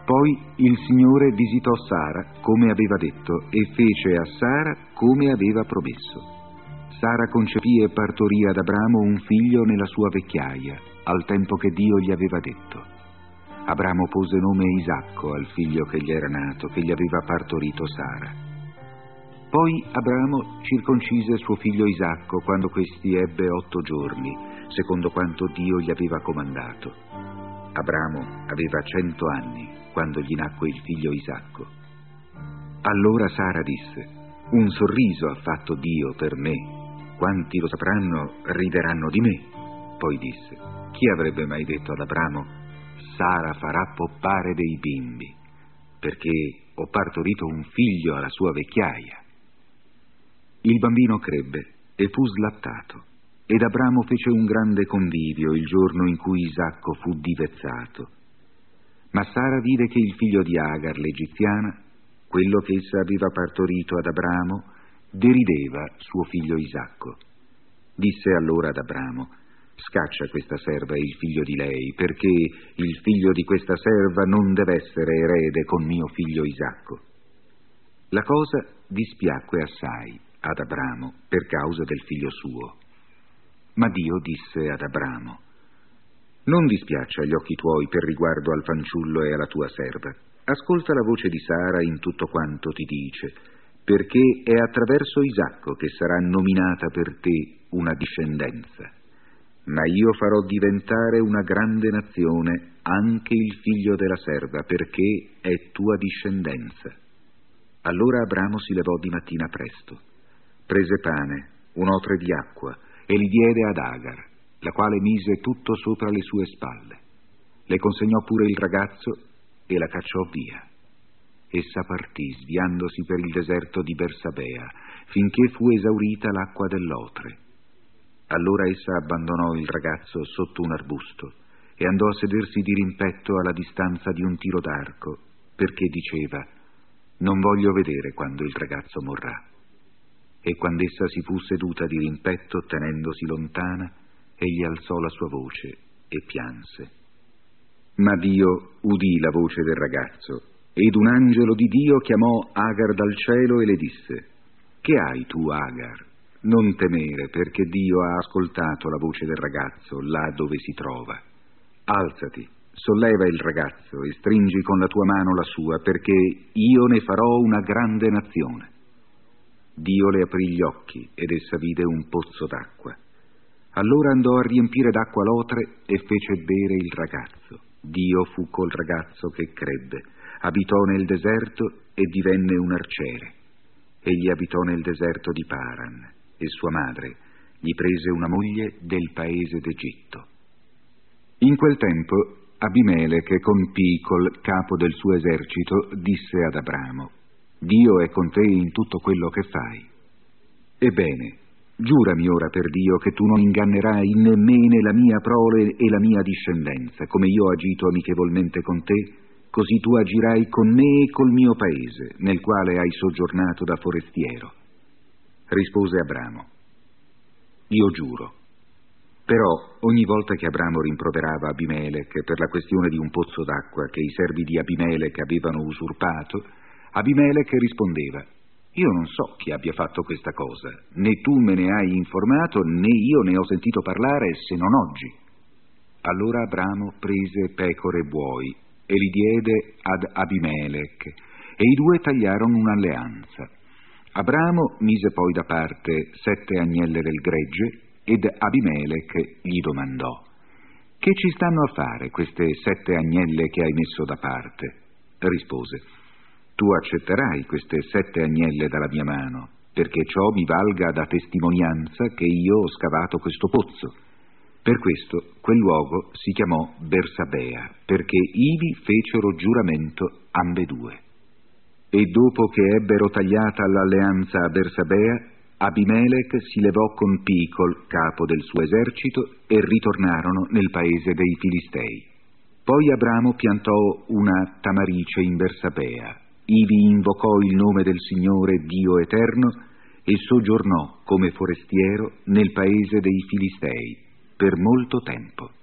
Poi il Signore visitò Sara come aveva detto e fece a Sara come aveva promesso. Sara concepì e partorì ad Abramo un figlio nella sua vecchiaia, al tempo che Dio gli aveva detto. Abramo pose nome Isacco al figlio che gli era nato, che gli aveva partorito Sara. Poi Abramo circoncise suo figlio Isacco quando questi ebbe 8 giorni, secondo quanto Dio gli aveva comandato. Abramo aveva 100 anni quando gli nacque il figlio Isacco. Allora Sara disse: un sorriso ha fatto Dio per me. Quanti lo sapranno rideranno di me. Poi disse: chi avrebbe mai detto ad Abramo: Sara farà poppare dei bimbi, perché ho partorito un figlio alla sua vecchiaia. Il bambino crebbe e fu slattato, ed Abramo fece un grande convivio il giorno in cui Isacco fu divezzato. Ma Sara vide che il figlio di Agar, l'egiziana, quello che essa aveva partorito ad Abramo, derideva suo figlio Isacco. Disse allora ad Abramo: scaccia questa serva e il figlio di lei, perché il figlio di questa serva non deve essere erede con mio figlio Isacco. La cosa dispiacque assai ad Abramo per causa del figlio suo. Ma Dio disse ad Abramo: non dispiaccia agli occhi tuoi per riguardo al fanciullo e alla tua serva. Ascolta la voce di Sara in tutto quanto ti dice, perché è attraverso Isacco che sarà nominata per te una discendenza. Ma io farò diventare una grande nazione anche il figlio della serva, perché è tua discendenza. Allora Abramo si levò di mattina presto, prese pane, un otre di acqua, e li diede ad Agar, la quale mise tutto sopra le sue spalle. Le consegnò pure il ragazzo e la cacciò via. Essa partì, sviandosi per il deserto di Bersabea, finché fu esaurita l'acqua dell'Otre. Allora essa abbandonò il ragazzo sotto un arbusto e andò a sedersi di rimpetto alla distanza di un tiro d'arco, perché diceva: non voglio vedere quando il ragazzo morrà. E quando essa si fu seduta di rimpetto, tenendosi lontana, egli alzò la sua voce e pianse. Ma Dio udì la voce del ragazzo, ed un angelo di Dio chiamò Agar dal cielo e le disse: che hai tu, Agar? Non temere, perché Dio ha ascoltato la voce del ragazzo là dove si trova. Alzati, solleva il ragazzo e stringi con la tua mano la sua, perché io ne farò una grande nazione. Dio le aprì gli occhi ed essa vide un pozzo d'acqua. Allora andò a riempire d'acqua l'otre e fece bere il ragazzo. Dio fu col ragazzo che crebbe, abitò nel deserto e divenne un arciere. Egli abitò nel deserto di Paran, e sua madre gli prese una moglie del paese d'Egitto. In quel tempo Abimelech, con Picol, capo del suo esercito, disse ad Abramo: Dio è con te in tutto quello che fai. Ebbene, giurami ora per Dio che tu non ingannerai né me né la mia prole e la mia discendenza, come io ho agito amichevolmente con te, così tu agirai con me e col mio paese, nel quale hai soggiornato da forestiero. Rispose Abramo: io giuro. Però ogni volta che Abramo rimproverava Abimelech per la questione di un pozzo d'acqua che i servi di Abimelech avevano usurpato, Abimelech rispondeva: io non so chi abbia fatto questa cosa, né tu me ne hai informato, né io ne ho sentito parlare se non oggi. Allora Abramo prese pecore e buoi e li diede ad Abimelech, e i due tagliarono un'alleanza. Abramo mise poi da parte 7 agnelle del gregge, ed Abimelech gli domandò: che ci stanno a fare queste 7 agnelle che hai messo da parte? Rispose: tu accetterai queste 7 agnelle dalla mia mano, perché ciò mi valga da testimonianza che io ho scavato questo pozzo. Per questo quel luogo si chiamò Bersabea, perché ivi fecero giuramento ambedue. E dopo che ebbero tagliata l'alleanza a Bersabea, Abimelech si levò con Picol, capo del suo esercito, e ritornarono nel paese dei Filistei. Poi Abramo piantò una tamarice in Bersabea, ivi invocò il nome del Signore Dio eterno e soggiornò come forestiero nel paese dei Filistei per molto tempo.